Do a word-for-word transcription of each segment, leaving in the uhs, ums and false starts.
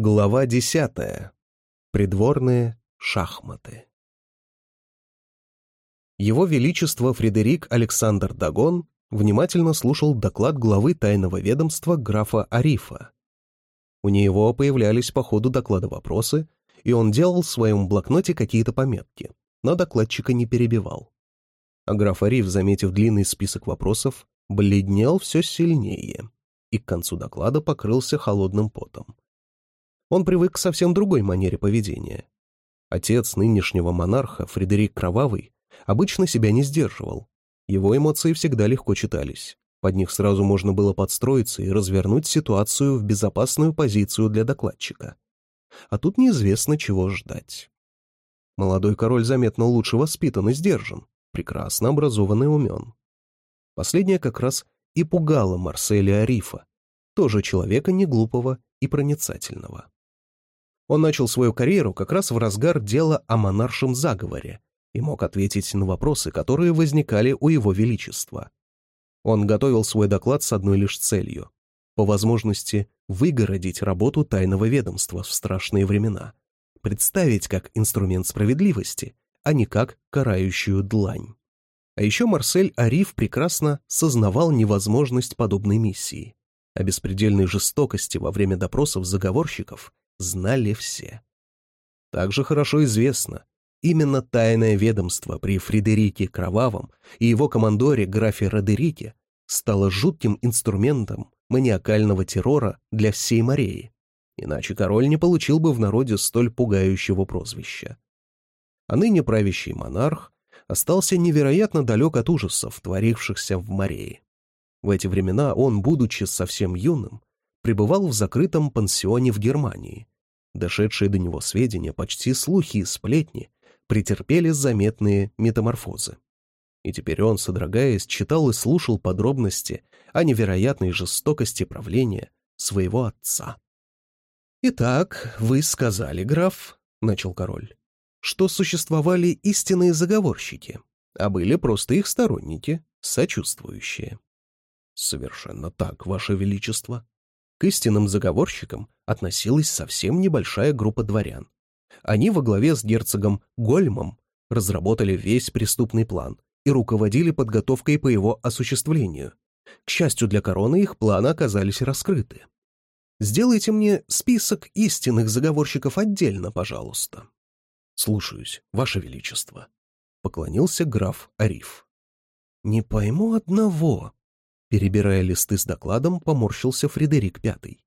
Глава десятая. Придворные шахматы. Его Величество Фредерик Александр Дагон внимательно слушал доклад главы тайного ведомства графа Арифа. У него появлялись по ходу доклада вопросы, и он делал в своем блокноте какие-то пометки, но докладчика не перебивал. А граф Ариф, заметив длинный список вопросов, бледнел все сильнее и к концу доклада покрылся холодным потом. Он привык к совсем другой манере поведения. Отец нынешнего монарха, Фредерик Кровавый, обычно себя не сдерживал. Его эмоции всегда легко читались. Под них сразу можно было подстроиться и развернуть ситуацию в безопасную позицию для докладчика. А тут неизвестно, чего ждать. Молодой король заметно лучше воспитан и сдержан, прекрасно образован и умен. Последнее как раз и пугало Марселя Арифа, тоже человека неглупого и проницательного. Он начал свою карьеру как раз в разгар дела о монаршем заговоре и мог ответить на вопросы, которые возникали у его величества. Он готовил свой доклад с одной лишь целью — по возможности выгородить работу тайного ведомства в страшные времена, представить как инструмент справедливости, а не как карающую длань. А еще Марсель Ариф прекрасно сознавал невозможность подобной миссии, а беспредельной жестокости во время допросов заговорщиков знали все. Также хорошо известно, именно тайное ведомство при Фредерике Кровавом и его командоре графе Родерике стало жутким инструментом маниакального террора для всей Мореи, иначе король не получил бы в народе столь пугающего прозвища. А ныне правящий монарх остался невероятно далек от ужасов, творившихся в Морее. В эти времена он, будучи совсем юным, пребывал в закрытом пансионе в Германии. Дошедшие до него сведения, почти слухи и сплетни, претерпели заметные метаморфозы. И теперь он, содрогаясь, читал и слушал подробности о невероятной жестокости правления своего отца. «Итак, вы сказали, граф, — начал король, — что существовали истинные заговорщики, а были просто их сторонники, сочувствующие». «Совершенно так, ваше величество». К истинным заговорщикам относилась совсем небольшая группа дворян. Они во главе с герцогом Гольмом разработали весь преступный план и руководили подготовкой по его осуществлению. К счастью для короны, их планы оказались раскрыты. Сделайте мне список истинных заговорщиков отдельно, пожалуйста. Слушаюсь, ваше величество, — поклонился граф Ариф. Не пойму одного. Перебирая листы с докладом, поморщился Фредерик Пятый.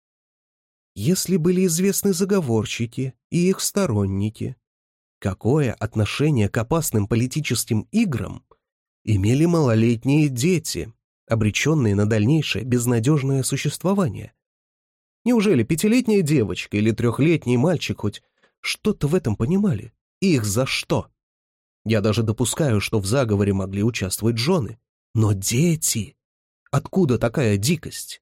Если были известны заговорщики и их сторонники, какое отношение к опасным политическим играм имели малолетние дети, обреченные на дальнейшее безнадежное существование? Неужели пятилетняя девочка или трехлетний мальчик хоть что-то в этом понимали? И их за что? Я даже допускаю, что в заговоре могли участвовать жены. Но дети... Откуда такая дикость?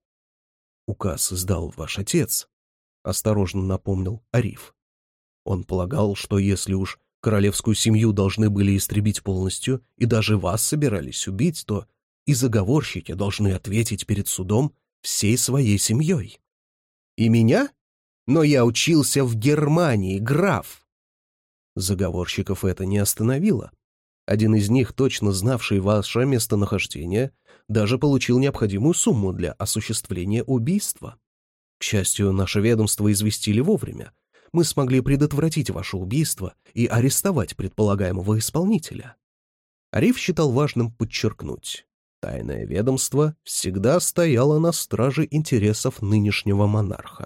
Указ издал ваш отец, — осторожно напомнил Ариф. Он полагал, что если уж королевскую семью должны были истребить полностью и даже вас собирались убить, то и заговорщики должны ответить перед судом всей своей семьей. И меня? Но я учился в Германии, граф. Заговорщиков это не остановило. Один из них, точно знавший ваше местонахождение, даже получил необходимую сумму для осуществления убийства. К счастью, наше ведомство известили вовремя. Мы смогли предотвратить ваше убийство и арестовать предполагаемого исполнителя. Ариф считал важным подчеркнуть: тайное ведомство всегда стояло на страже интересов нынешнего монарха.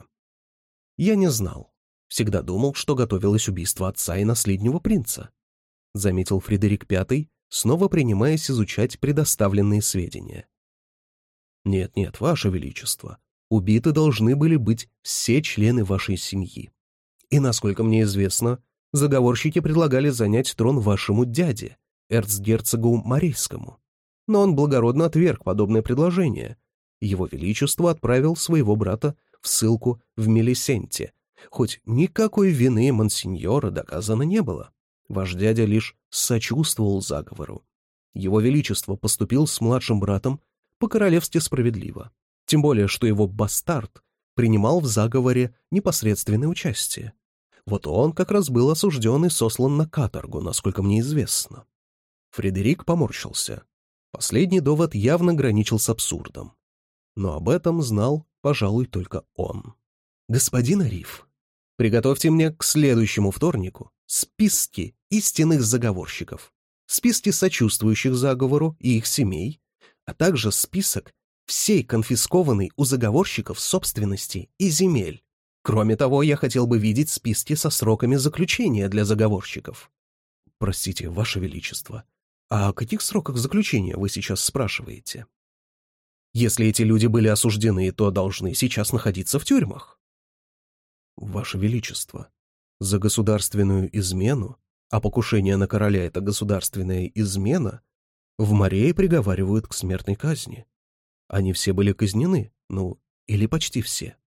Я не знал. Всегда думал, что готовилось убийство отца и наследнего принца, — заметил Фредерик Пятый, снова принимаясь изучать предоставленные сведения. «Нет-нет, ваше величество, убиты должны были быть все члены вашей семьи. И, насколько мне известно, заговорщики предлагали занять трон вашему дяде, эрцгерцогу Морейскому. Но он благородно отверг подобное предложение. Его величество отправил своего брата в ссылку в Мелисенте, хоть никакой вины монсеньора доказано не было. Ваш дядя лишь сочувствовал заговору. Его величество поступил с младшим братом по-королевски справедливо. Тем более, что его бастард принимал в заговоре непосредственное участие. Вот он как раз был осужден и сослан на каторгу, насколько мне известно. Фредерик поморщился. Последний довод явно граничил с абсурдом. Но об этом знал, пожалуй, только он. «Господин Ариф, приготовьте мне к следующему вторнику списки истинных заговорщиков, списки сочувствующих заговору и их семей, а также список всей конфискованной у заговорщиков собственности и земель. Кроме того, я хотел бы видеть списки со сроками заключения для заговорщиков». «Простите, Ваше Величество, а о каких сроках заключения вы сейчас спрашиваете?» «Если эти люди были осуждены, то должны сейчас находиться в тюрьмах». «Ваше Величество, за государственную измену, а покушение на короля — это государственная измена, в Морее приговаривают к смертной казни. Они все были казнены, ну, или почти все».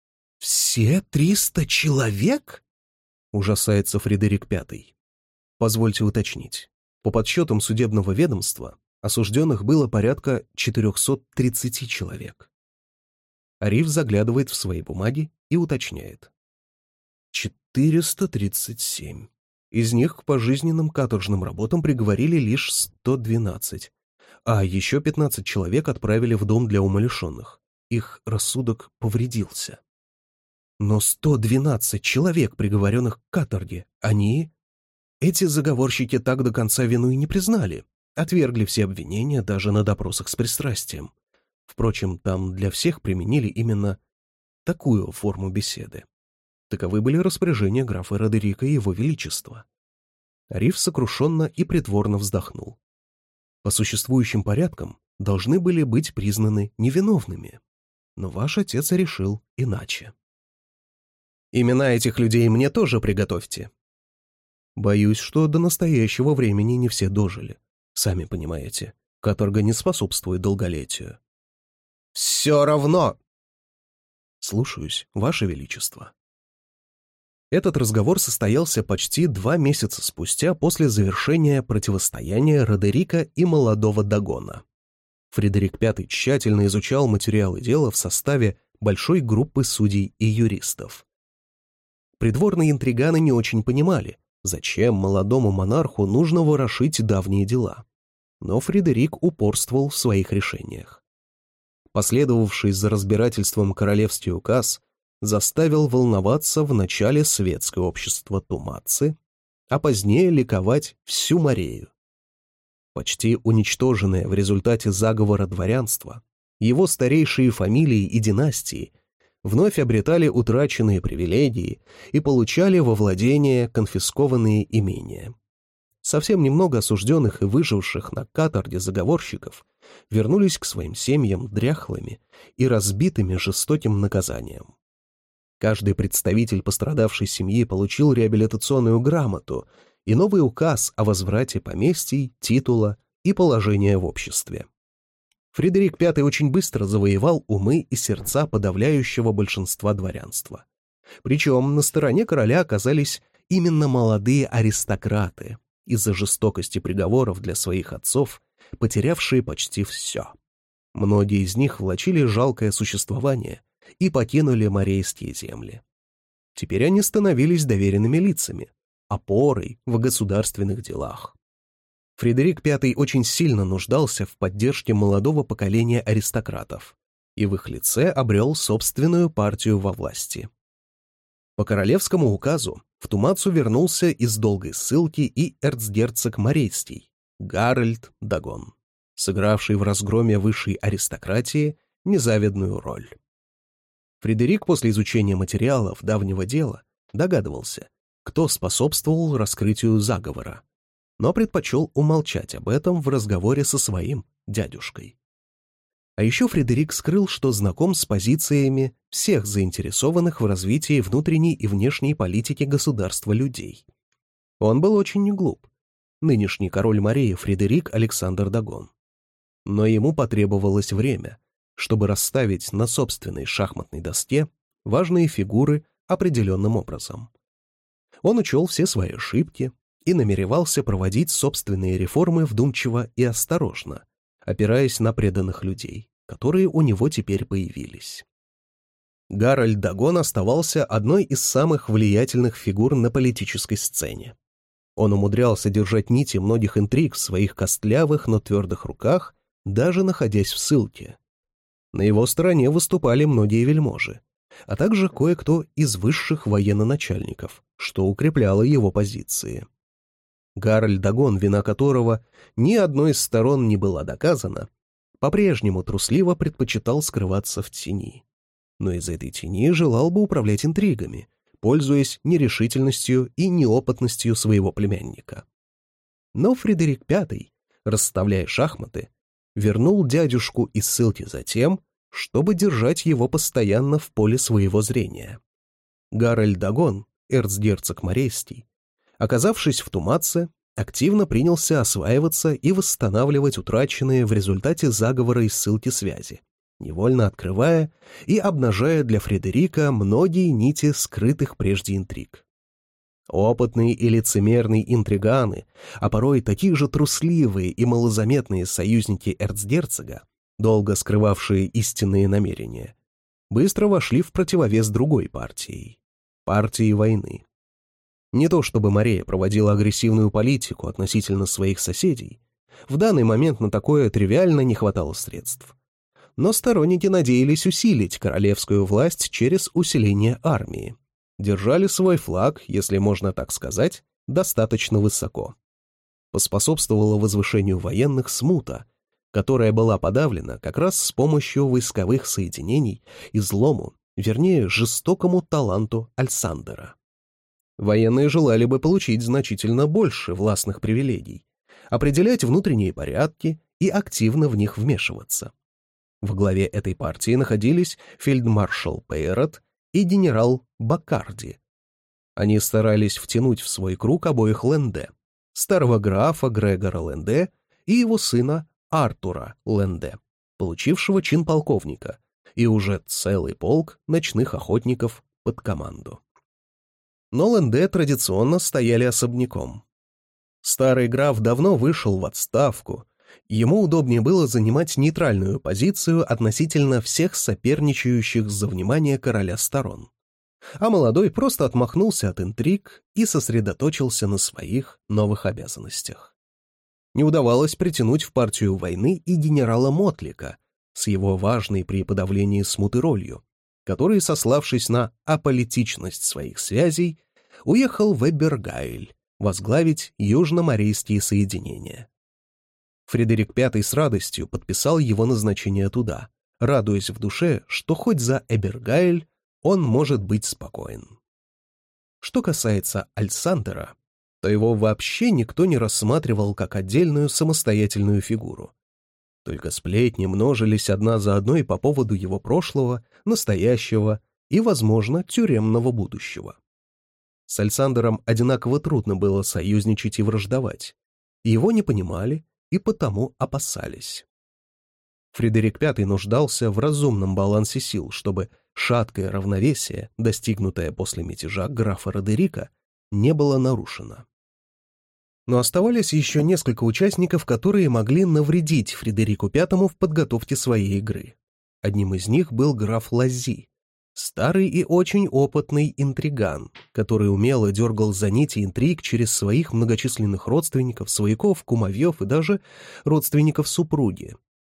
«Все триста человек?» — ужасается Фредерик Пятый. «Позвольте уточнить. По подсчетам судебного ведомства осужденных было порядка четырехсот тридцати человек». Ариф заглядывает в свои бумаги и уточняет. четыреста тридцать семь. Из них к пожизненным каторжным работам приговорили лишь сто двенадцать, а еще пятнадцать человек отправили в дом для умалишенных. Их рассудок повредился. Но сто двенадцать человек, приговоренных к каторге, они... Эти заговорщики так до конца вину и не признали, отвергли все обвинения даже на допросах с пристрастием. Впрочем, там для всех применили именно такую форму беседы. Таковы были распоряжения графа Родерика и его величества. Ариф сокрушенно и притворно вздохнул. По существующим порядкам должны были быть признаны невиновными. Но ваш отец решил иначе. «Имена этих людей мне тоже приготовьте». Боюсь, что до настоящего времени не все дожили. Сами понимаете, каторга не способствует долголетию. «Все равно!» «Слушаюсь, Ваше Величество». Этот разговор состоялся почти два месяца спустя после завершения противостояния Родерика и молодого Дагона. Фредерик Пятый тщательно изучал материалы дела в составе большой группы судей и юристов. Придворные интриганы не очень понимали, зачем молодому монарху нужно ворошить давние дела. Но Фредерик упорствовал в своих решениях. Последовавший за разбирательством королевский указ заставил волноваться в начале светское общество Тумацы, а позднее ликовать всю Морею. Почти уничтоженное в результате заговора дворянство, его старейшие фамилии и династии вновь обретали утраченные привилегии и получали во владение конфискованные имения. Совсем немного осужденных и выживших на каторге заговорщиков вернулись к своим семьям дряхлыми и разбитыми жестоким наказанием. Каждый представитель пострадавшей семьи получил реабилитационную грамоту и новый указ о возврате поместий, титула и положения в обществе. Фредерик Пятый очень быстро завоевал умы и сердца подавляющего большинства дворянства. Причем на стороне короля оказались именно молодые аристократы, из-за жестокости приговоров для своих отцов, потерявшие почти все. Многие из них влачили жалкое существование и покинули морейские земли. Теперь они становились доверенными лицами, опорой в государственных делах. Фредерик Пятый очень сильно нуждался в поддержке молодого поколения аристократов и в их лице обрел собственную партию во власти. По королевскому указу в Тумацу вернулся из долгой ссылки и эрцгерцог Морейский Гарольд Дагон, сыгравший в разгроме высшей аристократии незавидную роль. Фредерик после изучения материалов давнего дела догадывался, кто способствовал раскрытию заговора, но предпочел умолчать об этом в разговоре со своим дядюшкой. А еще Фредерик скрыл, что знаком с позициями всех заинтересованных в развитии внутренней и внешней политики государства людей. Он был очень не глуп, нынешний король Мореи Фредерик Александр Дагон. Но ему потребовалось время, чтобы расставить на собственной шахматной доске важные фигуры определенным образом. Он учел все свои ошибки и намеревался проводить собственные реформы вдумчиво и осторожно, опираясь на преданных людей, которые у него теперь появились. Гарольд Дагон оставался одной из самых влиятельных фигур на политической сцене. Он умудрялся держать нити многих интриг в своих костлявых, но твердых руках, даже находясь в ссылке. На его стороне выступали многие вельможи, а также кое-кто из высших военно-начальников, что укрепляло его позиции. Гарольд Дагон, вина которого ни одной из сторон не была доказана, по-прежнему трусливо предпочитал скрываться в тени. Но из этой тени желал бы управлять интригами, пользуясь нерешительностью и неопытностью своего племянника. Но Фредерик Пятый, расставляя шахматы, вернул дядюшку из ссылки за тем, чтобы держать его постоянно в поле своего зрения. Гарольд Дагон, эрцгерцог Морейский, оказавшись в Тумаце, активно принялся осваиваться и восстанавливать утраченные в результате заговора и ссылки связи, невольно открывая и обнажая для Фредерика многие нити скрытых прежде интриг. Опытные и лицемерные интриганы, а порой такие же трусливые и малозаметные союзники эрцгерцога, долго скрывавшие истинные намерения, быстро вошли в противовес другой партии — партии войны. Не то чтобы Морея проводила агрессивную политику относительно своих соседей, в данный момент на такое тривиально не хватало средств. Но сторонники надеялись усилить королевскую власть через усиление армии, держали свой флаг, если можно так сказать, достаточно высоко. Поспособствовала возвышению военных смута, которая была подавлена как раз с помощью войсковых соединений и злому, вернее, жестокому таланту Альсандера. Военные желали бы получить значительно больше властных привилегий, определять внутренние порядки и активно в них вмешиваться. Во главе этой партии находились фельдмаршал Пейрот и генерал Баккарди. Они старались втянуть в свой круг обоих Ленде, старого графа Грегора Ленде и его сына Артура Ленде, получившего чин полковника, и уже целый полк ночных охотников под команду. Но Ленде традиционно стояли особняком. Старый граф давно вышел в отставку, ему удобнее было занимать нейтральную позицию относительно всех соперничающих за внимание короля сторон. А молодой просто отмахнулся от интриг и сосредоточился на своих новых обязанностях. Не удавалось притянуть в партию войны и генерала Мотлика с его важной при подавлении смуты ролью, который, сославшись на аполитичность своих связей, уехал в Эбергайль возглавить южноморейские соединения. Фредерик Пятый с радостью подписал его назначение туда, радуясь в душе, что хоть за Эбергайль он может быть спокоен. Что касается Альсандера, то его вообще никто не рассматривал как отдельную самостоятельную фигуру. Только сплетни множились одна за одной по поводу его прошлого, настоящего и, возможно, тюремного будущего. С Альсандером одинаково трудно было союзничать и враждовать. Его не понимали и потому опасались. Фредерик Пятый нуждался в разумном балансе сил, чтобы шаткое равновесие, достигнутое после мятежа графа Родерика, не было нарушено. Но оставались еще несколько участников, которые могли навредить Фредерику Пятому в подготовке своей игры. Одним из них был граф Лаззи, старый и очень опытный интриган, который умело дергал за нити интриг через своих многочисленных родственников, свояков, кумовьев и даже родственников супруги.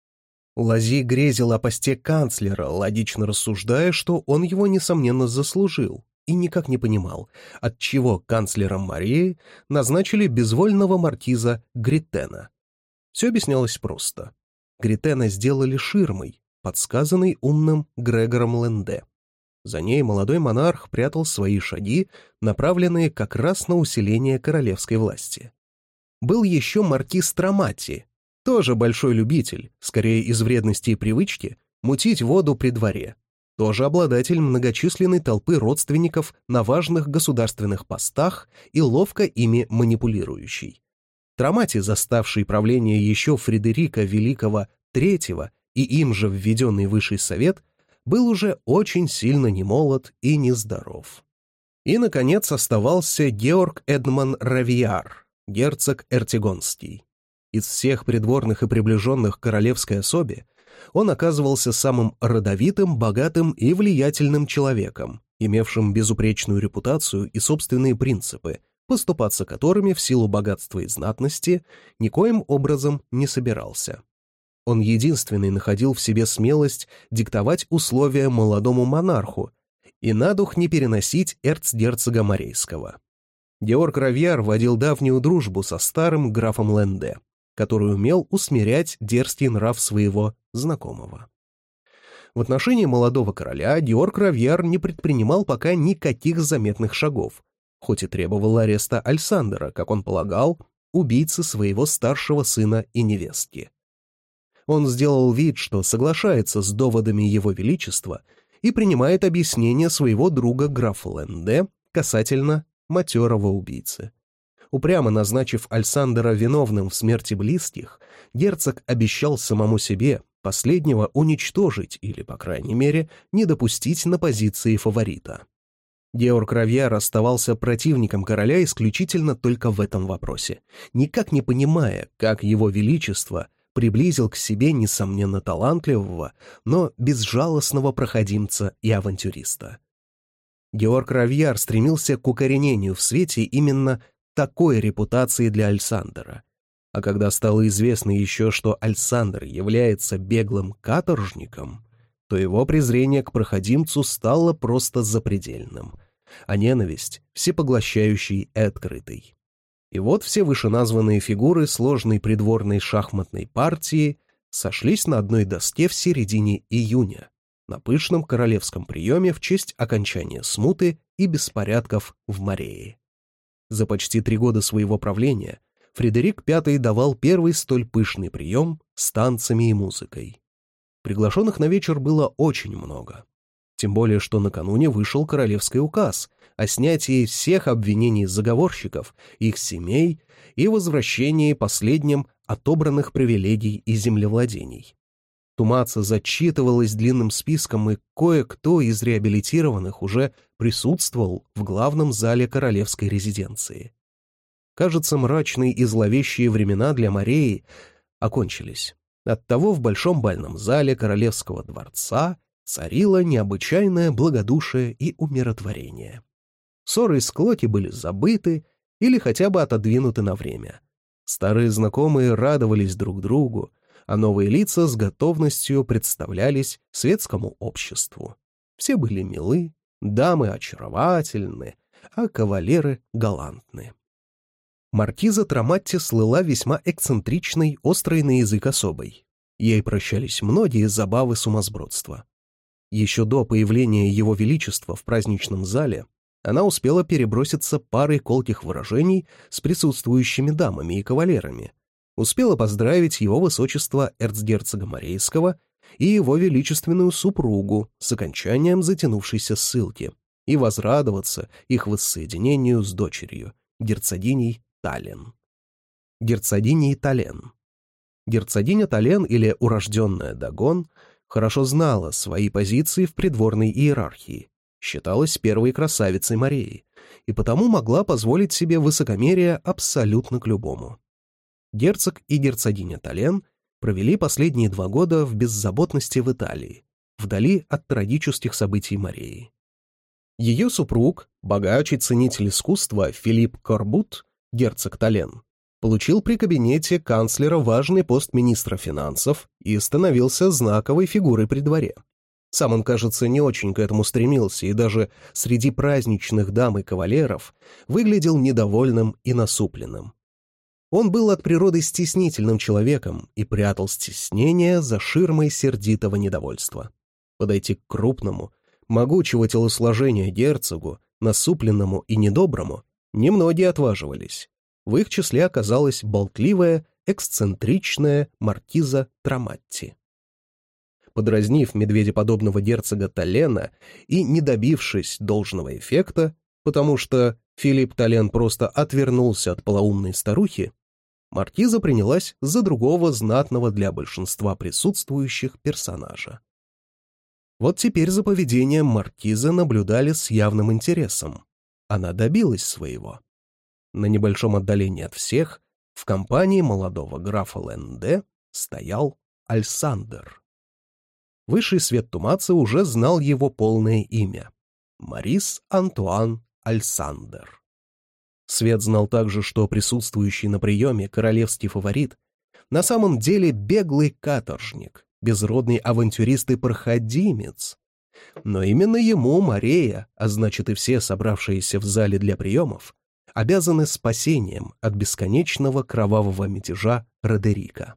Лаззи грезил о посте канцлера, логично рассуждая, что он его, несомненно, заслужил, и никак не понимал, отчего канцлером Мореи назначили безвольного маркиза Гритена. Все объяснялось просто. Гритена сделали ширмой, подсказанной умным Грегором Ленде. За ней молодой монарх прятал свои шаги, направленные как раз на усиление королевской власти. Был еще маркиз Трамати, тоже большой любитель, скорее из вредности и привычки, мутить воду при дворе, тоже обладатель многочисленной толпы родственников на важных государственных постах и ловко ими манипулирующий. Трамати, заставший правление еще Фредерика Великого Третьего и им же введенный Высший Совет, был уже очень сильно немолод и нездоров. И, наконец, оставался Георг Эдман Равияр, герцог Эртигонский. Из всех придворных и приближенных к королевской особе он оказывался самым родовитым, богатым и влиятельным человеком, имевшим безупречную репутацию и собственные принципы, поступаться которыми в силу богатства и знатности никоим образом не собирался. Он единственный находил в себе смелость диктовать условия молодому монарху и на дух не переносить эрцгерцога Морейского. Георг Равьяр водил давнюю дружбу со старым графом Ленде, который умел усмирять дерзкий нрав своего знакомого. В отношении молодого короля Георг Равьяр не предпринимал пока никаких заметных шагов, хоть и требовал ареста Альсандера, как он полагал, убийцы своего старшего сына и невестки. Он сделал вид, что соглашается с доводами его величества и принимает объяснение своего друга графа Ленде касательно матерого убийцы. Упрямо назначив Альсандера виновным в смерти близких, герцог обещал самому себе последнего уничтожить или, по крайней мере, не допустить на позиции фаворита. Георг Равьяр оставался противником короля исключительно только в этом вопросе, никак не понимая, как его величество приблизил к себе, несомненно, талантливого, но безжалостного проходимца и авантюриста. Георг Равьяр стремился к укоренению в свете именно такой репутации для Альсандера. А когда стало известно еще, что Альсандер является беглым каторжником, то его презрение к проходимцу стало просто запредельным, а ненависть — всепоглощающей и открытой. И вот все вышеназванные фигуры сложной придворной шахматной партии сошлись на одной доске в середине июня, на пышном королевском приеме в честь окончания смуты и беспорядков в Морее. За почти три года своего правления Фредерик Пятый давал первый столь пышный прием с танцами и музыкой. Приглашенных на вечер было очень много. Тем более, что накануне вышел королевский указ о снятии всех обвинений заговорщиков, их семей и возвращении последним отобранных привилегий и землевладений. Тумаца зачитывалась длинным списком, и кое-кто из реабилитированных уже присутствовал в главном зале королевской резиденции. Кажется, мрачные и зловещие времена для Мореи окончились. Оттого в большом бальном зале королевского дворца царило необычайное благодушие и умиротворение. Ссоры и склоки были забыты или хотя бы отодвинуты на время. Старые знакомые радовались друг другу, а новые лица с готовностью представлялись светскому обществу. Все были милы, дамы очаровательны, а кавалеры галантны. Маркиза Траматти слыла весьма эксцентричной, острой на язык особой. Ей прощались многие забавы сумасбродства. Еще до появления Его Величества в праздничном зале она успела переброситься парой колких выражений с присутствующими дамами и кавалерами, успела поздравить его высочество эрцгерцога Морейского и его величественную супругу с окончанием затянувшейся ссылки и возрадоваться их воссоединению с дочерью, герцогиней Тален. Герцогиней Тален. Герцогиня Тален, или урожденная Дагон, хорошо знала свои позиции в придворной иерархии, считалась первой красавицей Мореи и потому могла позволить себе высокомерие абсолютно к любому. Герцог и герцогиня Тален провели последние два года в беззаботности в Италии, вдали от трагических событий Мореи. Ее супруг, богач и ценитель искусства Филипп Корбут, герцог Тален, получил при кабинете канцлера важный пост министра финансов и становился знаковой фигурой при дворе. Сам он, кажется, не очень к этому стремился и даже среди праздничных дам и кавалеров выглядел недовольным и насупленным. Он был от природы стеснительным человеком и прятал стеснение за ширмой сердитого недовольства. Подойти к крупному, могучего телосложения герцогу, насупленному и недоброму, немногие отваживались. В их числе оказалась болтливая, эксцентричная маркиза Траматти. Подразнив медведеподобного герцога Талена и не добившись должного эффекта, потому что Филипп Тален просто отвернулся от полоумной старухи, маркиза принялась за другого знатного для большинства присутствующих персонажа. Вот теперь за поведением маркизы наблюдали с явным интересом. Она добилась своего. На небольшом отдалении от всех, в компании молодого графа Ленде, стоял Альсандер. Высший свет Тумаца уже знал его полное имя — Морис Антуан Альсандер. Свет знал также, что присутствующий на приеме королевский фаворит на самом деле беглый каторжник, безродный авантюрист и проходимец. Но именно ему Морея, а значит и все собравшиеся в зале для приемов, обязаны спасением от бесконечного кровавого мятежа Родерика.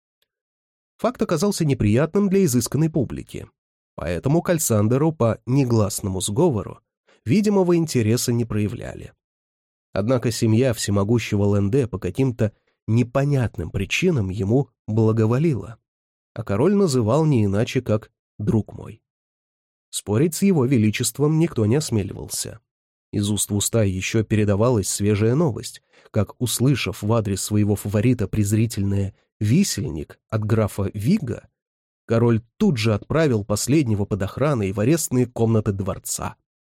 Факт оказался неприятным для изысканной публики, поэтому к Альсандеру по негласному сговору видимого интереса не проявляли. Однако семья всемогущего Ленде по каким-то непонятным причинам ему благоволила, а король называл не иначе, как «друг мой». Спорить с его величеством никто не осмеливался. Из уст в уста еще передавалась свежая новость, как, услышав в адрес своего фаворита презрительное «висельник» от графа Вига, король тут же отправил последнего под охраной в арестные комнаты дворца.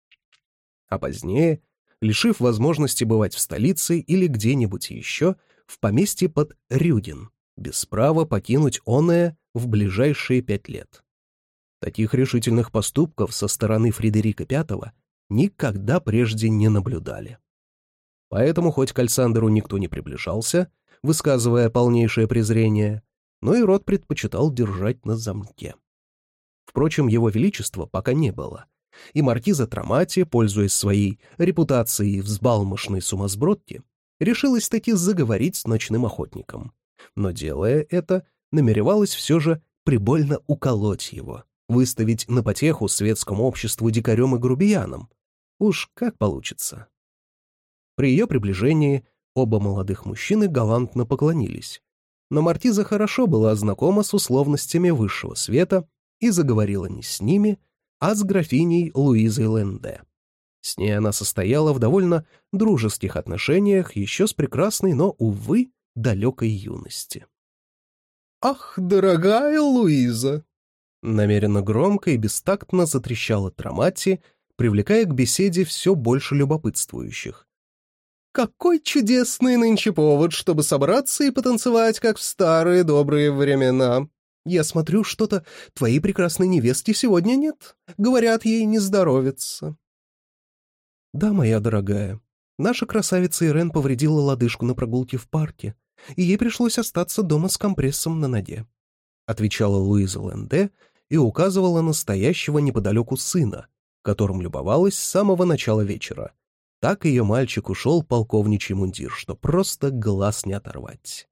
А позднее, лишив возможности бывать в столице или где-нибудь еще, в поместье под Рюдин, без права покинуть оное в ближайшие пять лет. Таких решительных поступков со стороны Фредерика Пятого никогда прежде не наблюдали. Поэтому хоть к Альсандеру никто не приближался, высказывая полнейшее презрение, но и рот предпочитал держать на замке. Впрочем, его величества пока не было, и маркиза Тромати, пользуясь своей репутацией взбалмошной сумасбродки, решилась таки заговорить с ночным охотником, но, делая это, намеревалась все же прибольно уколоть его, выставить на потеху светскому обществу дикарем и грубиянам. Уж как получится. При ее приближении оба молодых мужчины галантно поклонились, но маркиза хорошо была знакома с условностями высшего света и заговорила не с ними, а с графиней Луизой Ленде. С ней она состояла в довольно дружеских отношениях еще с прекрасной, но, увы, далекой юности. «Ах, дорогая Луиза!» Намеренно громко и бестактно затрещала Тромати, привлекая к беседе все больше любопытствующих. «Какой чудесный нынче повод, чтобы собраться и потанцевать, как в старые добрые времена! Я смотрю, что-то твоей прекрасной невестки сегодня нет. Говорят, ей не здоровится». «Да, моя дорогая, наша красавица Ирен повредила лодыжку на прогулке в парке, и ей пришлось остаться дома с компрессом на ноге», отвечала Луиза Ленде и указывала на стоящего неподалеку сына, которым любовалась с самого начала вечера. Так ее мальчик ушел полковничий мундир, что просто глаз не оторвать.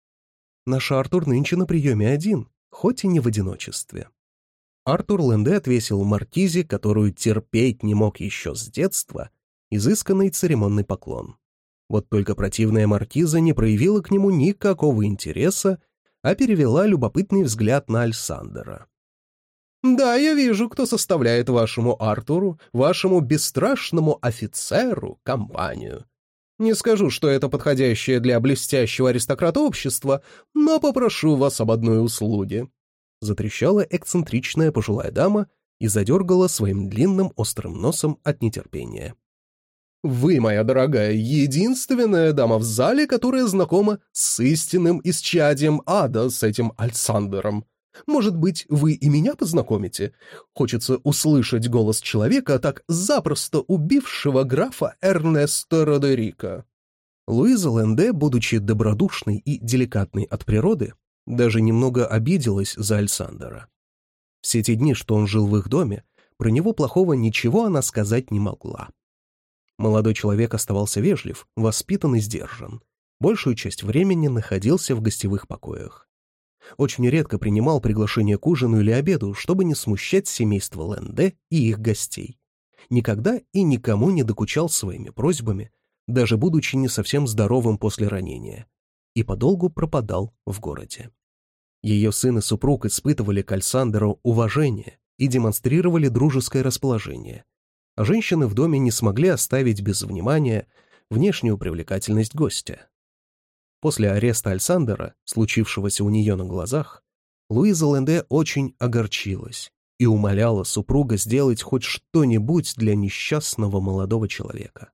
«Наш Артур нынче на приеме один, хоть и не в одиночестве». Артур Ленде отвесил маркизе, которую терпеть не мог еще с детства, изысканный церемонный поклон. Вот только противная маркиза не проявила к нему никакого интереса, а перевела любопытный взгляд на Альсандера. «Да, я вижу, кто составляет вашему Артуру, вашему бесстрашному офицеру, компанию. Не скажу, что это подходящее для блестящего аристократа общества, но попрошу вас об одной услуге». Затрещала эксцентричная пожилая дама и задергала своим длинным острым носом от нетерпения. «Вы, моя дорогая, единственная дама в зале, которая знакома с истинным исчадием ада, с этим Альсандером. Может быть, вы и меня познакомите? Хочется услышать голос человека, так запросто убившего графа Эрнеста Родерика». Луиза Ленде, будучи добродушной и деликатной от природы, даже немного обиделась за Альсандера. Все те дни, что он жил в их доме, про него плохого ничего она сказать не могла. Молодой человек оставался вежлив, воспитан и сдержан. Большую часть времени находился в гостевых покоях. Очень редко принимал приглашение к ужину или обеду, чтобы не смущать семейство Ленде и их гостей. Никогда и никому не докучал своими просьбами, даже будучи не совсем здоровым после ранения, и подолгу пропадал в городе. Ее сын и супруг испытывали к Альсандеру уважение и демонстрировали дружеское расположение, а женщины в доме не смогли оставить без внимания внешнюю привлекательность гостя. После ареста Альсандера, случившегося у нее на глазах, Луиза Ленде очень огорчилась и умоляла супруга сделать хоть что-нибудь для несчастного молодого человека.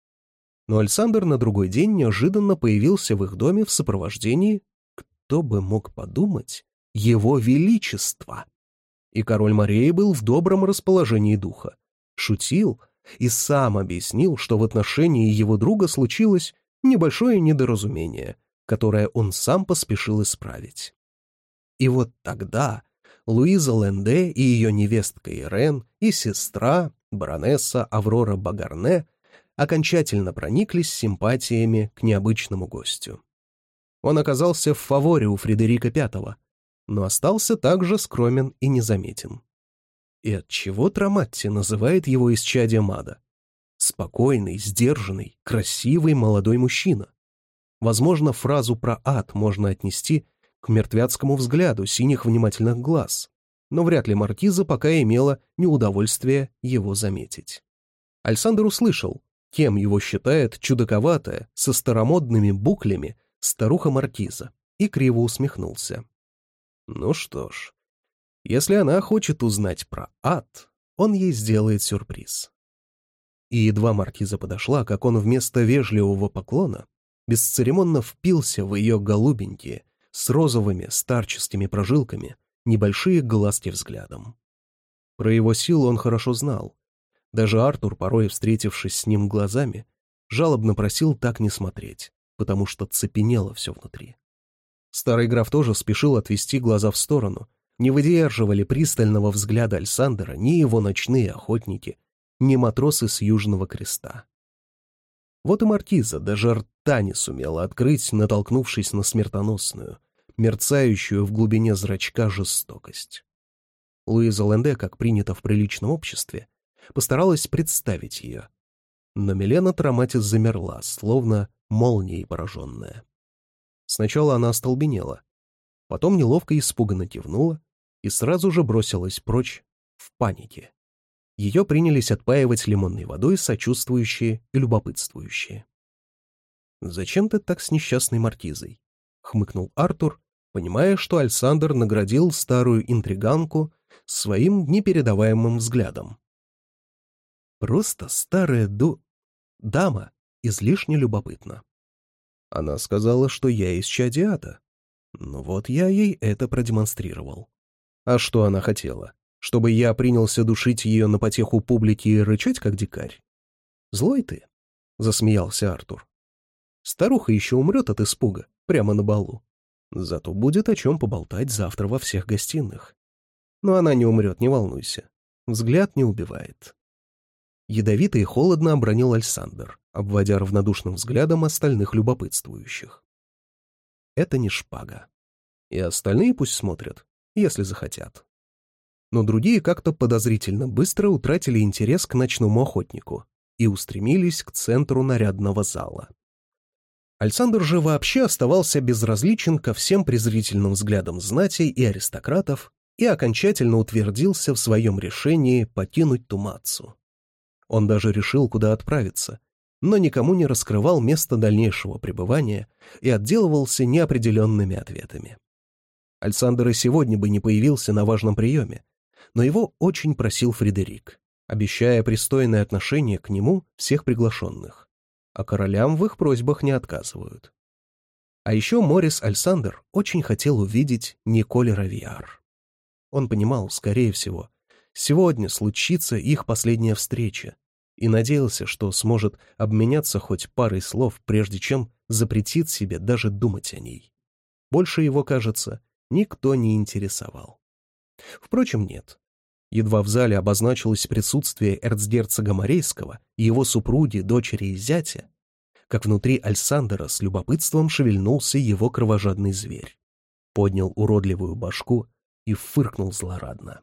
Но Альсандер на другой день неожиданно появился в их доме в сопровождении, кто бы мог подумать, его величества. И король морей был в добром расположении духа. Шутил и сам объяснил, что в отношении его друга случилось небольшое недоразумение, которое он сам поспешил исправить. И вот тогда Луиза Ленде и ее невестка Ирен и сестра, баронесса Аврора Багарне, окончательно прониклись симпатиями к необычному гостю. Он оказался в фаворе у Фредерика Пятого, но остался также скромен и незаметен. И отчего Траматти называет его исчадием ада? Спокойный, сдержанный, красивый молодой мужчина. Возможно, фразу про ад можно отнести к мертвяцкому взгляду синих внимательных глаз, но вряд ли маркиза пока имела неудовольствие его заметить. Альсандр услышал, кем его считает чудаковатая, со старомодными буклями, старуха-маркиза, и криво усмехнулся. Ну что ж, если она хочет узнать про ад, он ей сделает сюрприз. И едва маркиза подошла, как он вместо вежливого поклона бесцеремонно впился в ее голубенькие, с розовыми старческими прожилками, небольшие глазки взглядом. Про его силу он хорошо знал. Даже Артур, порой встретившись с ним глазами, жалобно просил так не смотреть, потому что цепенело все внутри. Старый граф тоже спешил отвести глаза в сторону, не выдерживали пристального взгляда Альсандера ни его ночные охотники, ни матросы с Южного Креста. Вот и маркиза даже рта не сумела открыть, натолкнувшись на смертоносную, мерцающую в глубине зрачка жестокость. Луиза Ленде, как принято в приличном обществе, постаралась представить ее. Но Милена Траматис замерла, словно молнией пораженная. Сначала она остолбенела, потом неловко и испуганно кивнула и сразу же бросилась прочь в панике. Ее принялись отпаивать лимонной водой сочувствующие и любопытствующие. «Зачем ты так с несчастной маркизой?» — хмыкнул Артур, понимая, что Альсандр наградил старую интриганку своим непередаваемым взглядом. «Просто старая ду... дама излишне любопытна. Она сказала, что я исчадие ада. Ну вот я ей это продемонстрировал. А что она хотела? Чтобы я принялся душить ее на потеху публики и рычать, как дикарь? Злой ты?» — засмеялся Артур. «Старуха еще умрет от испуга прямо на балу. Зато будет о чем поболтать завтра во всех гостиных. Но она не умрет, не волнуйся. Взгляд не убивает». Ядовито и холодно обронил Альсандр, обводя равнодушным взглядом остальных любопытствующих. «Это не шпага. И остальные пусть смотрят, если захотят». Но другие как-то подозрительно быстро утратили интерес к ночному охотнику и устремились к центру нарядного зала. Альсандр же вообще оставался безразличен ко всем презрительным взглядам знати и аристократов и окончательно утвердился в своем решении покинуть Тумацу. Он даже решил, куда отправиться, но никому не раскрывал место дальнейшего пребывания и отделывался неопределенными ответами. Альсандр и сегодня бы не появился на важном приеме, но его очень просил Фредерик, обещая пристойное отношение к нему всех приглашенных, а королям в их просьбах не отказывают. А еще Морис Альсандр очень хотел увидеть Николь Равиар. Он понимал, скорее всего, сегодня случится их последняя встреча, и надеялся, что сможет обменяться хоть парой слов, прежде чем запретит себе даже думать о ней. Больше его, кажется, никто не интересовал. Впрочем, нет. Едва в зале обозначилось присутствие эрцгерцога Морейского и его супруги, дочери и зятя, как внутри Альсандера с любопытством шевельнулся его кровожадный зверь, поднял уродливую башку и фыркнул злорадно.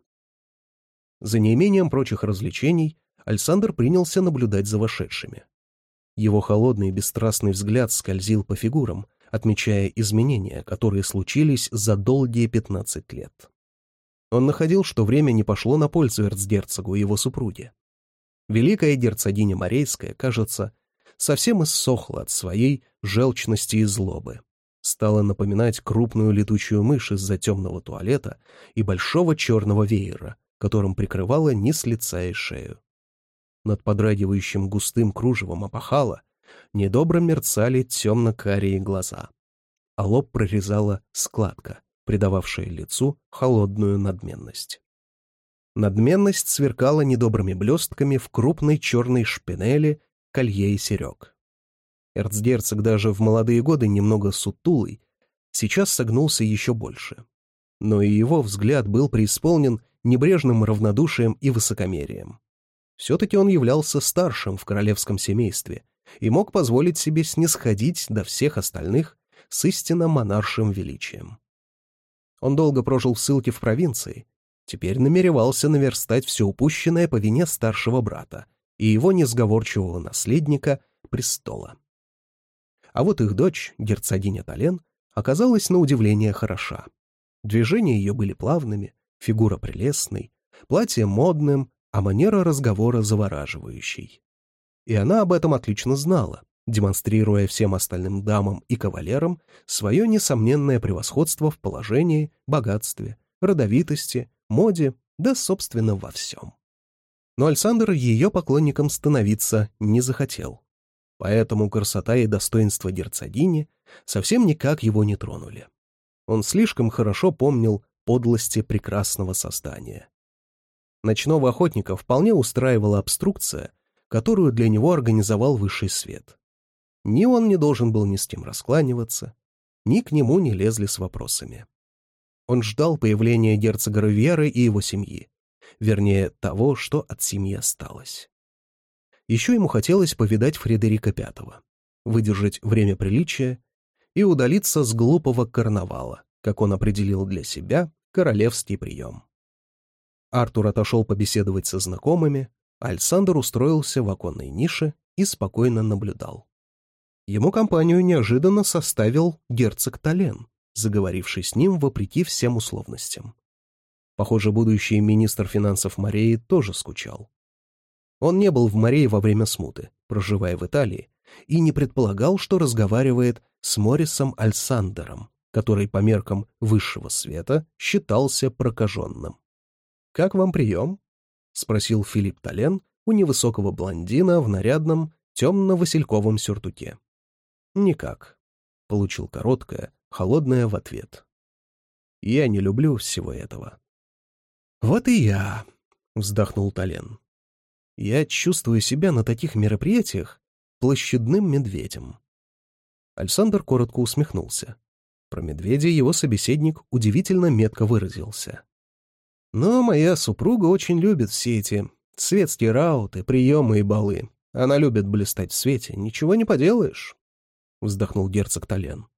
За неимением прочих развлечений Альсандр принялся наблюдать за вошедшими. Его холодный и бесстрастный взгляд скользил по фигурам, отмечая изменения, которые случились за долгие пятнадцать лет. Он находил, что время не пошло на пользу эрцгерцогу и его супруге. Великая герцогиня Морейская, кажется, совсем иссохла от своей желчности и злобы, стала напоминать крупную летучую мышь из-за темного туалета и большого черного веера, которым прикрывала низ лица и шею. Над подрагивающим густым кружевом опахала недобро мерцали темно-карие глаза, а лоб прорезала складка, придававшая лицу холодную надменность. Надменность сверкала недобрыми блестками в крупной черной шпинели, колье и серег. Эрцгерцог даже в молодые годы немного сутулый, сейчас согнулся еще больше. Но и его взгляд был преисполнен небрежным равнодушием и высокомерием. Все-таки он являлся старшим в королевском семействе и мог позволить себе снисходить до всех остальных с истинно монаршим величием. Он долго прожил в ссылке в провинции, теперь намеревался наверстать все упущенное по вине старшего брата и его несговорчивого наследника престола. А вот их дочь, герцогиня Тален, оказалась на удивление хороша. Движения ее были плавными, фигура прелестной, платье модным, а манера разговора завораживающей. И она об этом отлично знала, демонстрируя всем остальным дамам и кавалерам свое несомненное превосходство в положении, богатстве, родовитости, моде, да, собственно, во всем. Но Альсандр ее поклонником становиться не захотел. Поэтому красота и достоинство герцогини совсем никак его не тронули. Он слишком хорошо помнил подлости прекрасного создания. Ночного охотника вполне устраивала обструкция, которую для него организовал высший свет. Ни он не должен был ни с кем раскланиваться, ни к нему не лезли с вопросами. Он ждал появления герцога Ривьеры и его семьи, вернее, того, что от семьи осталось. Еще ему хотелось повидать Фредерика Пятого, выдержать время приличия и удалиться с глупого карнавала, как он определил для себя королевский прием. Артур отошел побеседовать со знакомыми, а Альсандр устроился в оконной нише и спокойно наблюдал. Ему компанию неожиданно составил герцог Тален, заговоривший с ним вопреки всем условностям. Похоже, будущий министр финансов Мореи тоже скучал. Он не был в Морее во время смуты, проживая в Италии, и не предполагал, что разговаривает с Морисом Альсандером, который по меркам высшего света считался прокаженным. «Как вам прием?» — спросил Филипп Тален у невысокого блондина в нарядном темно-васильковом сюртуке. «Никак», — получил короткое, холодное в ответ. «Я не люблю всего этого». «Вот и я», — вздохнул Тален. «Я чувствую себя на таких мероприятиях площадным медведем». Альсандр коротко усмехнулся. Про медведя его собеседник удивительно метко выразился. «Но моя супруга очень любит все эти светские рауты, приемы и балы. Она любит блистать в свете, ничего не поделаешь», — вздохнул герцог Тален.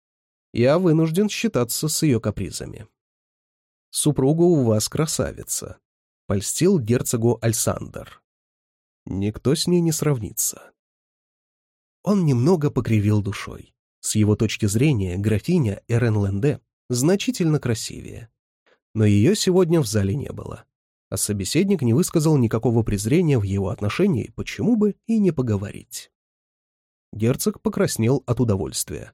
«Я вынужден считаться с ее капризами». «Супруга у вас красавица», — польстил герцогу Альсандр. «Никто с ней не сравнится». Он немного покривил душой. С его точки зрения графиня Эренленде значительно красивее. Но ее сегодня в зале не было. А собеседник не высказал никакого презрения в его отношении, почему бы и не поговорить. Герцог покраснел от удовольствия.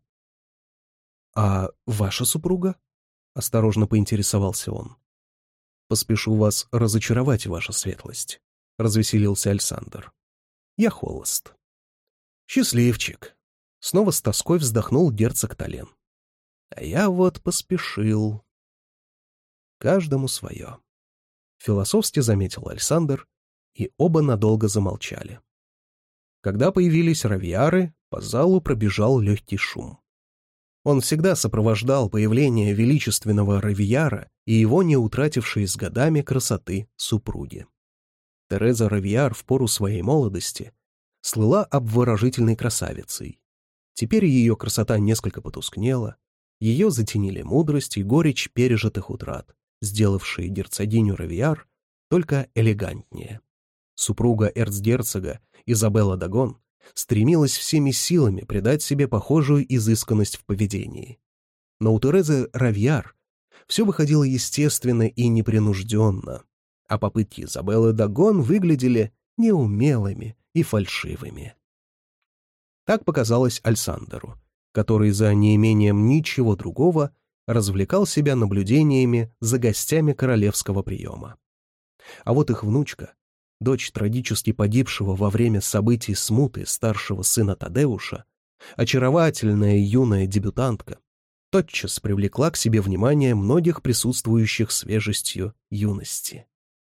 «А ваша супруга?» — осторожно поинтересовался он. «Поспешу вас разочаровать, ваша светлость», — развеселился Альсандр. «Я холост». «Счастливчик», — снова с тоской вздохнул герцог Тален. «А я вот поспешил». «Каждому свое», — философски заметил Альсандр, и оба надолго замолчали. Когда появились Равьяры, по залу пробежал легкий шум. Он всегда сопровождал появление величественного Равьяра и его не утратившей с годами красоты супруги. Тереза Равьяр в пору своей молодости слыла обворожительной красавицей. Теперь ее красота несколько потускнела, ее затенили мудрость и горечь пережитых утрат, сделавшие герцогиню Равьяр только элегантнее. Супруга эрцгерцога Изабелла Дагон стремилась всеми силами придать себе похожую изысканность в поведении. Но у Терезы Равьяр все выходило естественно и непринужденно, а попытки Изабеллы Дагон выглядели неумелыми и фальшивыми. Так показалось Альсандеру, который за неимением ничего другого развлекал себя наблюдениями за гостями королевского приема. А вот их внучка, дочь трагически погибшего во время событий смуты старшего сына Тадеуша, очаровательная юная дебютантка, тотчас привлекла к себе внимание многих присутствующих свежестью юности.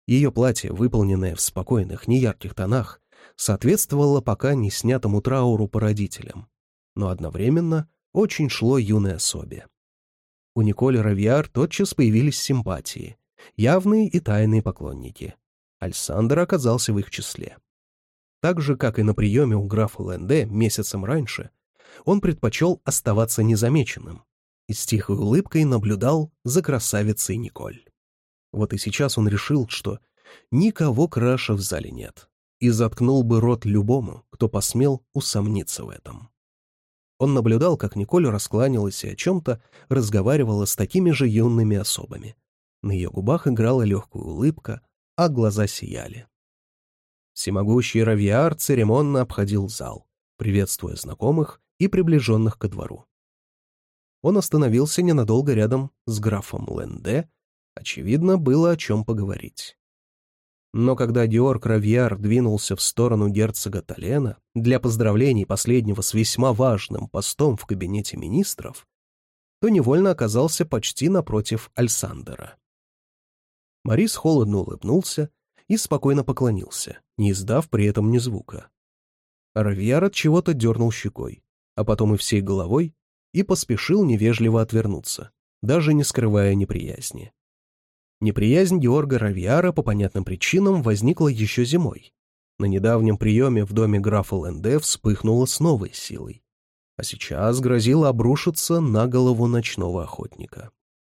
Ее платье, выполненное в спокойных, неярких тонах, соответствовало пока не снятому трауру по родителям, но одновременно очень шло юной особе. У Николь Равиар тотчас появились симпатии, явные и тайные поклонники. Альсандр оказался в их числе. Так же, как и на приеме у графа Ленде месяцем раньше, он предпочел оставаться незамеченным и с тихой улыбкой наблюдал за красавицей Николь. Вот и сейчас он решил, что никого краше в зале нет, и заткнул бы рот любому, кто посмел усомниться в этом. Он наблюдал, как Николь раскланялась и о чем-то разговаривала с такими же юными особами. На ее губах играла легкая улыбка, а глаза сияли. Всемогущий Равиар церемонно обходил зал, приветствуя знакомых и приближенных ко двору. Он остановился ненадолго рядом с графом Ленде, очевидно, было о чем поговорить. Но когда Георг Равиар двинулся в сторону герцога Толена для поздравлений последнего с весьма важным постом в кабинете министров, то невольно оказался почти напротив Альсандера. Морис холодно улыбнулся и спокойно поклонился, не издав при этом ни звука. Равиар от чего-то дернул щекой, а потом и всей головой, и поспешил невежливо отвернуться, даже не скрывая неприязни. Неприязнь Георга Равиара по понятным причинам возникла еще зимой. На недавнем приеме в доме графа Ленде вспыхнула с новой силой, а сейчас грозила обрушиться на голову ночного охотника.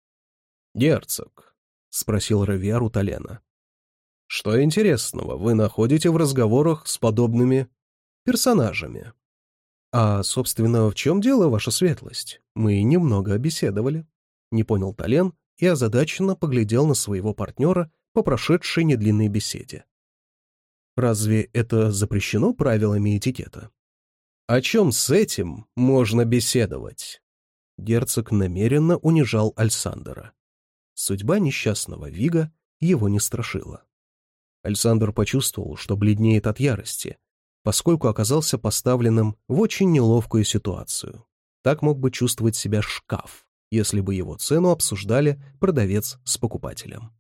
«Герцог», — спросил Равиар у Толена, — «что интересного вы находите в разговорах с подобными персонажами?» «А, собственно, в чем дело, ваша светлость? Мы немного беседовали», — не понял Толен и озадаченно поглядел на своего партнера по прошедшей недлинной беседе. «Разве это запрещено правилами этикета?» «О чем с этим можно беседовать?» Герцог намеренно унижал Альсандера. Судьба несчастного Вига его не страшила. Альсандр почувствовал, что бледнеет от ярости, поскольку оказался поставленным в очень неловкую ситуацию. Так мог бы чувствовать себя шкаф, если бы его цену обсуждали продавец с покупателем.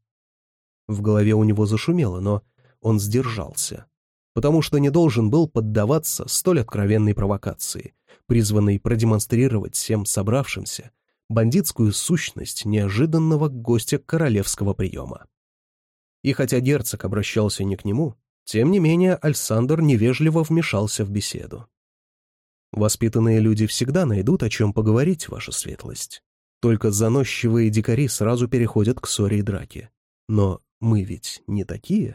В голове у него зашумело, но он сдержался, потому что не должен был поддаваться столь откровенной провокации, призванной продемонстрировать всем собравшимся бандитскую сущность неожиданного гостя королевского приема. И хотя герцог обращался не к нему, тем не менее Альсандр невежливо вмешался в беседу. «Воспитанные люди всегда найдут, о чем поговорить, ваша светлость. Только заносчивые дикари сразу переходят к ссоре и драке. Но мы ведь не такие».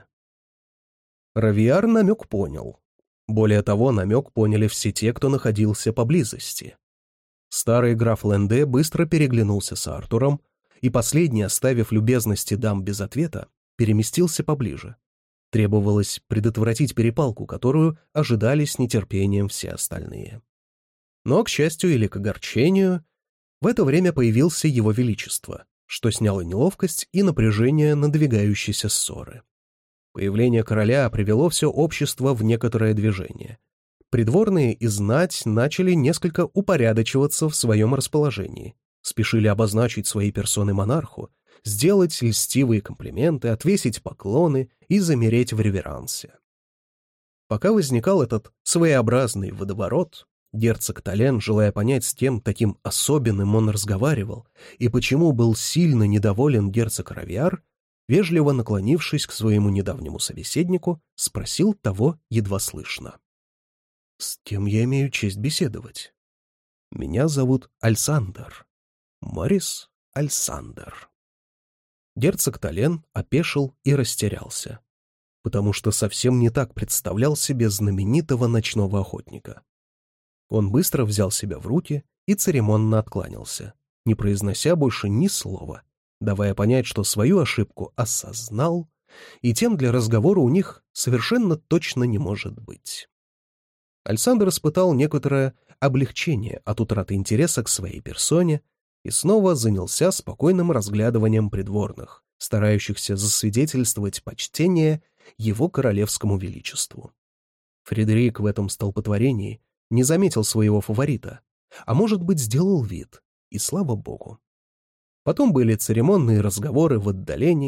Равиар намек понял. Более того, намек поняли все те, кто находился поблизости. Старый граф Ленде быстро переглянулся с Артуром, и последний, оставив любезности дам без ответа, переместился поближе. Требовалось предотвратить перепалку, которую ожидали с нетерпением все остальные. Но, к счастью или к огорчению, в это время появился его величество, что сняло неловкость и напряжение надвигающейся ссоры. Появление короля привело все общество в некоторое движение. Придворные и знать начали несколько упорядочиваться в своем расположении, спешили обозначить свои персоны монарху, сделать льстивые комплименты, отвесить поклоны и замереть в реверансе. Пока возникал этот своеобразный водоворот, герцог Толен, желая понять, с кем таким особенным он разговаривал и почему был сильно недоволен герцог Равиар, вежливо наклонившись к своему недавнему собеседнику, спросил того едва слышно: «С кем я имею честь беседовать?» «Меня зовут Альсандер. Морис Альсандер». Герцог Толен опешил и растерялся, потому что совсем не так представлял себе знаменитого ночного охотника. Он быстро взял себя в руки и церемонно откланялся, не произнося больше ни слова, давая понять, что свою ошибку осознал, и тем для разговора у них совершенно точно не может быть. Альсандер испытал некоторое облегчение от утраты интереса к своей персоне и снова занялся спокойным разглядыванием придворных, старающихся засвидетельствовать почтение его королевскому величеству. Фредерик в этом столпотворении не заметил своего фаворита, а, может быть, сделал вид, и слава богу. Потом были церемонные разговоры в отдалении,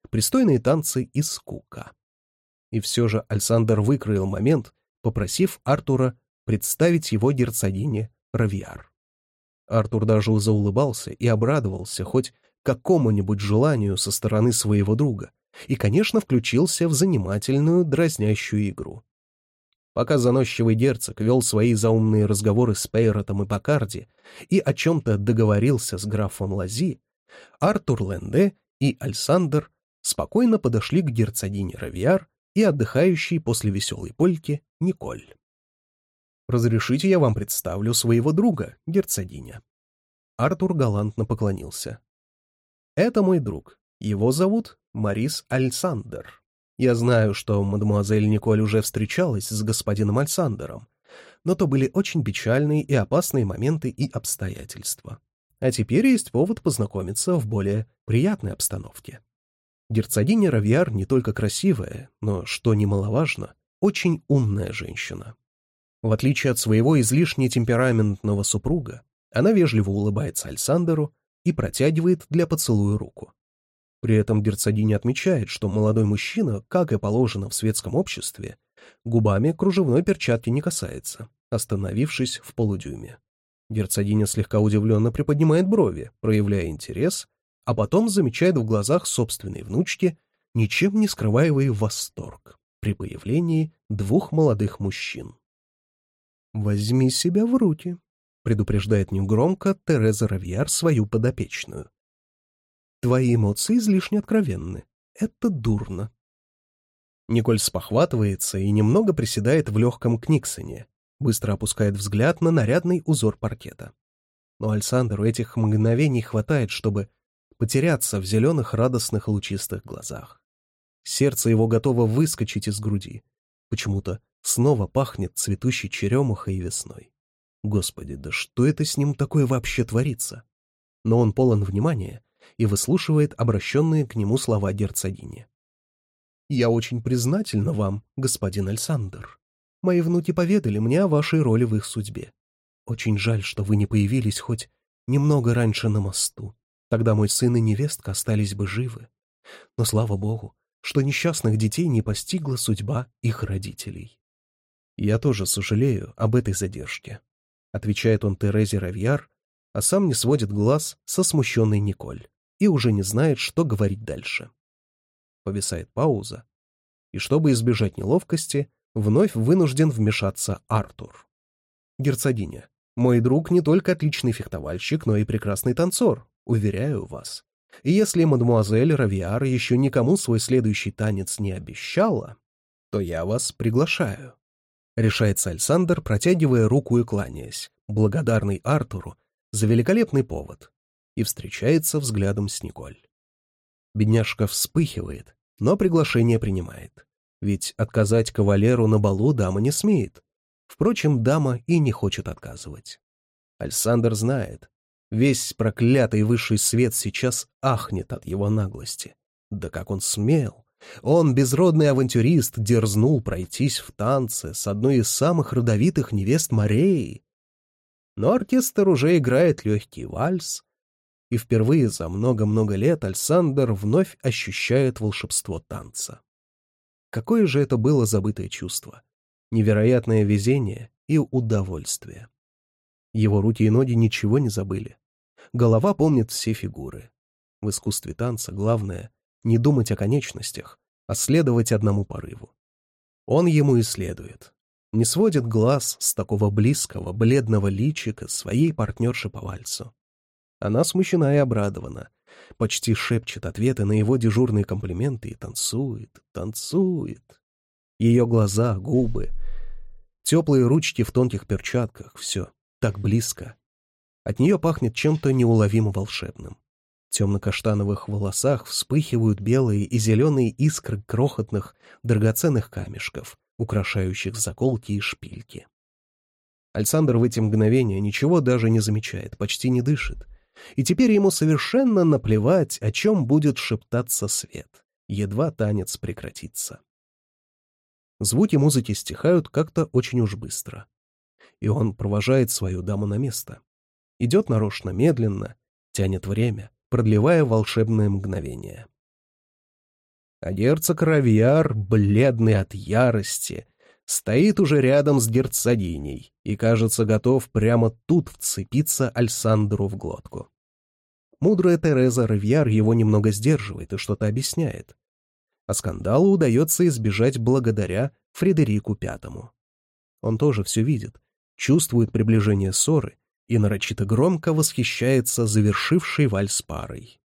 пристойные танцы и скука. И все же Альсандер выкроил момент, попросив Артура представить его герцогине Равьяр. Артур даже заулыбался и обрадовался хоть какому-нибудь желанию со стороны своего друга и, конечно, включился в занимательную дразнящую игру. Пока заносчивый герцог вел свои заумные разговоры с Пейротом и Покарди и о чем-то договорился с графом Лази, Артур Ленде и Альсандер спокойно подошли к герцогине Равьяр и отдыхающей после веселой польки Николь. «Разрешите, я вам представлю своего друга, герцогиня». Артур галантно поклонился. «Это мой друг. Его зовут Морис Альсандер. Я знаю, что мадемуазель Николь уже встречалась с господином Альсандером, но то были очень печальные и опасные моменты и обстоятельства. А теперь есть повод познакомиться в более приятной обстановке. Герцогиня Равьяр не только красивая, но, что немаловажно, очень умная женщина. В отличие от своего излишне темпераментного супруга, она вежливо улыбается Альсандеру и протягивает для поцелуя руку. При этом герцогиня отмечает, что молодой мужчина, как и положено в светском обществе, губами кружевной перчатки не касается, остановившись в полудюйме. Герцогиня слегка удивленно приподнимает брови, проявляя интерес, а потом замечает в глазах собственной внучки ничем не скрываемый восторг при появлении двух молодых мужчин. «Возьми себя в руки», — предупреждает негромко Тереза Равьяр свою подопечную. «Твои эмоции излишне откровенны. Это дурно». Николь спохватывается и немного приседает в легком книксоне, быстро опускает взгляд на нарядный узор паркета. Но Альсандеру этих мгновений хватает, чтобы потеряться в зеленых радостных лучистых глазах. Сердце его готово выскочить из груди. Почему-то снова пахнет цветущей черемухой и весной. Господи, да что это с ним такое вообще творится? Но он полон внимания и выслушивает обращенные к нему слова герцогини. «Я очень признательна вам, господин Альсандер. Мои внуки поведали мне о вашей роли в их судьбе. Очень жаль, что вы не появились хоть немного раньше на мосту. Тогда мой сын и невестка остались бы живы. Но слава богу, что несчастных детей не постигла судьба их родителей». «Я тоже сожалею об этой задержке», — отвечает он Терезе Равьяр, а сам не сводит глаз со смущенной Николь и уже не знает, что говорить дальше. Повисает пауза, и чтобы избежать неловкости, вновь вынужден вмешаться Артур. «Герцогиня, мой друг не только отличный фехтовальщик, но и прекрасный танцор, уверяю вас. И если мадемуазель Равьяр еще никому свой следующий танец не обещала, то я вас приглашаю», — решается Альсандер, протягивая руку и кланяясь, благодарный Артуру за великолепный повод, и встречается взглядом с Николь. Бедняжка вспыхивает, но приглашение принимает, ведь отказать кавалеру на балу дама не смеет. Впрочем, дама и не хочет отказывать. Альсандер знает, весь проклятый высший свет сейчас ахнет от его наглости. Да как он смел! Он, безродный авантюрист, дерзнул пройтись в танце с одной из самых родовитых невест Мореи. Но оркестр уже играет легкий вальс, и впервые за много-много лет Альсандер вновь ощущает волшебство танца. Какое же это было забытое чувство! Невероятное везение и удовольствие. Его руки и ноги ничего не забыли. Голова помнит все фигуры. В искусстве танца главное — не думать о конечностях, а следовать одному порыву. Он ему и следует. Не сводит глаз с такого близкого, бледного личика своей партнерши по вальсу. Она смущена и обрадована, почти шепчет ответы на его дежурные комплименты и танцует, танцует. Ее глаза, губы, теплые ручки в тонких перчатках — все так близко. От нее пахнет чем-то неуловимо волшебным. В темно-каштановых волосах вспыхивают белые и зеленые искры крохотных, драгоценных камешков, украшающих заколки и шпильки. Альсандер в эти мгновения ничего даже не замечает, почти не дышит. И теперь ему совершенно наплевать, о чем будет шептаться свет, едва танец прекратится. Звуки музыки стихают как-то очень уж быстро. И он провожает свою даму на место. Идет нарочно медленно, тянет время, продлевая волшебное мгновение. А герцог Равьяр, бледный от ярости, стоит уже рядом с герцогиней и, кажется, готов прямо тут вцепиться Альсандеру в глотку. Мудрая Тереза Равьяр его немного сдерживает и что-то объясняет. А скандалу удается избежать благодаря Фредерику Пятому. Он тоже все видит, чувствует приближение ссоры и нарочито громко восхищается завершившей вальс парой.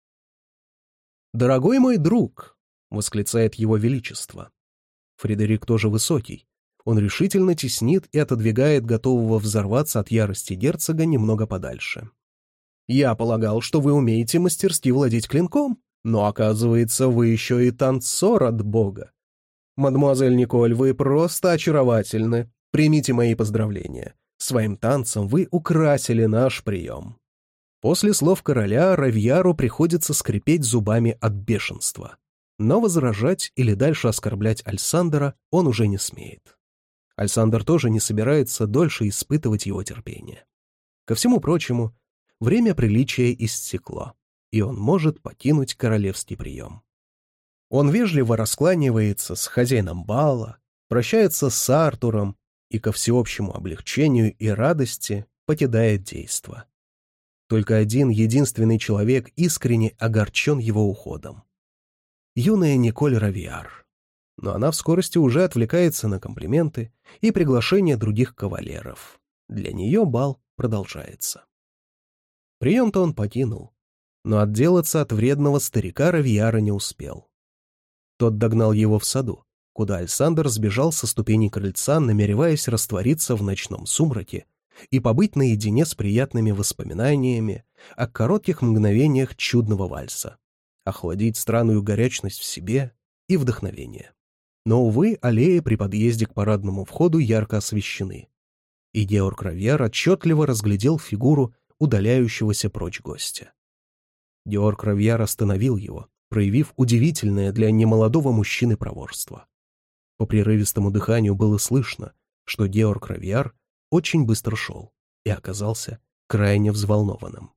«Дорогой мой друг!» — восклицает его величество. Фредерик тоже высокий. Он решительно теснит и отодвигает готового взорваться от ярости герцога немного подальше. «Я полагал, что вы умеете мастерски владеть клинком, но, оказывается, вы еще и танцор от бога. Мадемуазель Николь, вы просто очаровательны. Примите мои поздравления. Своим танцем вы украсили наш прием». После слов короля Равьяру приходится скрипеть зубами от бешенства. Но возражать или дальше оскорблять Альсандера он уже не смеет. Альсандер тоже не собирается дольше испытывать его терпение. Ко всему прочему, время приличия истекло, и он может покинуть королевский прием. Он вежливо раскланивается с хозяином бала, прощается с Артуром и ко всеобщему облегчению и радости покидает действо. Только один единственный человек искренне огорчен его уходом. Юная Николь Равьяр. Но она в скорости уже отвлекается на комплименты и приглашения других кавалеров. Для нее бал продолжается. Прием-то он покинул, но отделаться от вредного старика Равьяра не успел. Тот догнал его в саду, куда Альсандер сбежал со ступеней крыльца, намереваясь раствориться в ночном сумраке и побыть наедине с приятными воспоминаниями о коротких мгновениях чудного вальса, охладить странную горячность в себе и вдохновение. Но, увы, аллеи при подъезде к парадному входу ярко освещены, и Георг Равьяр отчетливо разглядел фигуру удаляющегося прочь гостя. Георг Равьяр остановил его, проявив удивительное для немолодого мужчины проворство. По прерывистому дыханию было слышно, что Георг Равьяр очень быстро шел и оказался крайне взволнованным.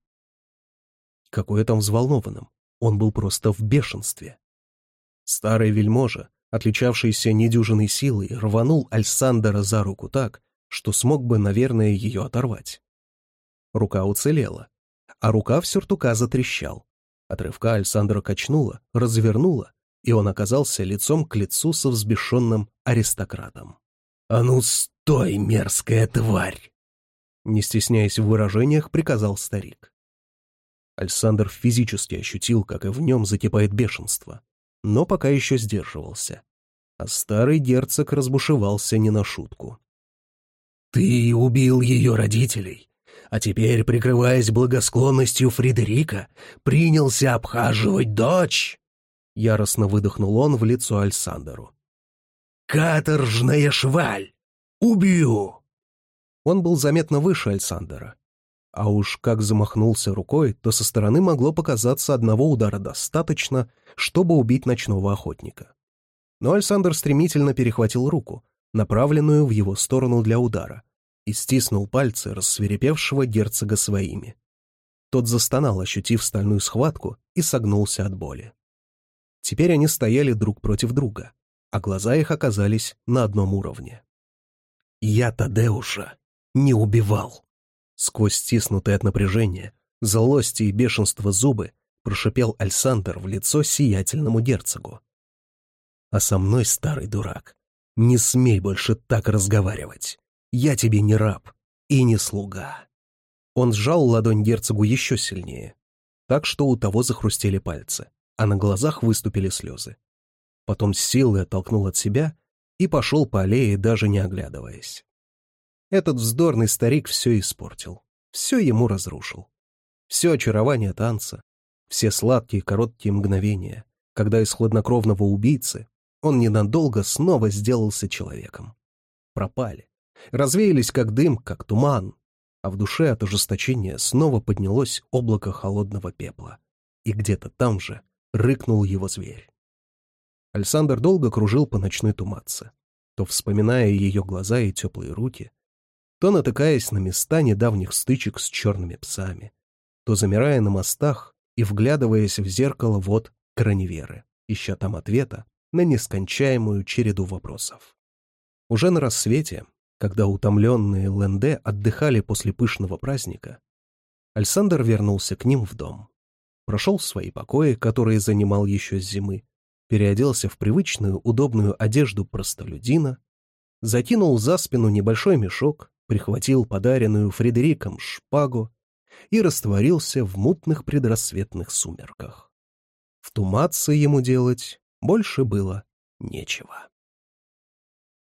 Какое там взволнованным? Он был просто в бешенстве. Старый вельможа, отличавшийся недюжинной силой, рванул Альсандера за руку так, что смог бы, наверное, ее оторвать. Рука уцелела, а рукав сюртука затрещал. От рывка Альсандра качнуло, развернуло, и он оказался лицом к лицу со взбешенным аристократом. «А ну стой, мерзкая тварь!» Не стесняясь в выражениях, приказал старик. Альсандр физически ощутил, как и в нем закипает бешенство, но пока еще сдерживался. А старый герцог разбушевался не на шутку. «Ты убил ее родителей, а теперь, прикрываясь благосклонностью Фредерика, принялся обхаживать дочь!» Яростно выдохнул он в лицо Альсандеру. «Каторжная шваль! Убью!» Он был заметно выше Альсандера. А уж как замахнулся рукой, то со стороны могло показаться одного удара достаточно, чтобы убить ночного охотника. Но Альсандер стремительно перехватил руку, направленную в его сторону для удара, и стиснул пальцы рассвирепевшего герцога своими. Тот застонал, ощутив стальную схватку, и согнулся от боли. Теперь они стояли друг против друга, а глаза их оказались на одном уровне. «Я Тадеуша не убивал!» Сквозь стиснутые от напряжения, злости и бешенства зубы прошипел Альсандер в лицо сиятельному герцогу. «А со мной, старый дурак, не смей больше так разговаривать. Я тебе не раб и не слуга». Он сжал ладонь герцогу еще сильнее, так что у того захрустели пальцы, а на глазах выступили слезы. Потом с силой оттолкнул от себя и пошел по аллее, даже не оглядываясь. Этот вздорный старик все испортил, все ему разрушил. Все очарование танца, все сладкие короткие мгновения, когда из хладнокровного убийцы он ненадолго снова сделался человеком. Пропали, развеялись как дым, как туман, а в душе от ожесточения снова поднялось облако холодного пепла, и где-то там же рыкнул его зверь. Альсандер долго кружил по ночной туманце, то вспоминая ее глаза и теплые руки, то натыкаясь на места недавних стычек с черными псами, то замирая на мостах и вглядываясь в зеркало вод Краневеры, ища там ответа на нескончаемую череду вопросов. Уже на рассвете, когда утомленные Ленде отдыхали после пышного праздника, Альсандр вернулся к ним в дом. Прошел в свои покои, которые занимал еще с зимы, переоделся в привычную удобную одежду простолюдина, закинул за спину небольшой мешок, прихватил подаренную Фредериком шпагу и растворился в мутных предрассветных сумерках. В Тумаце ему делать больше было нечего.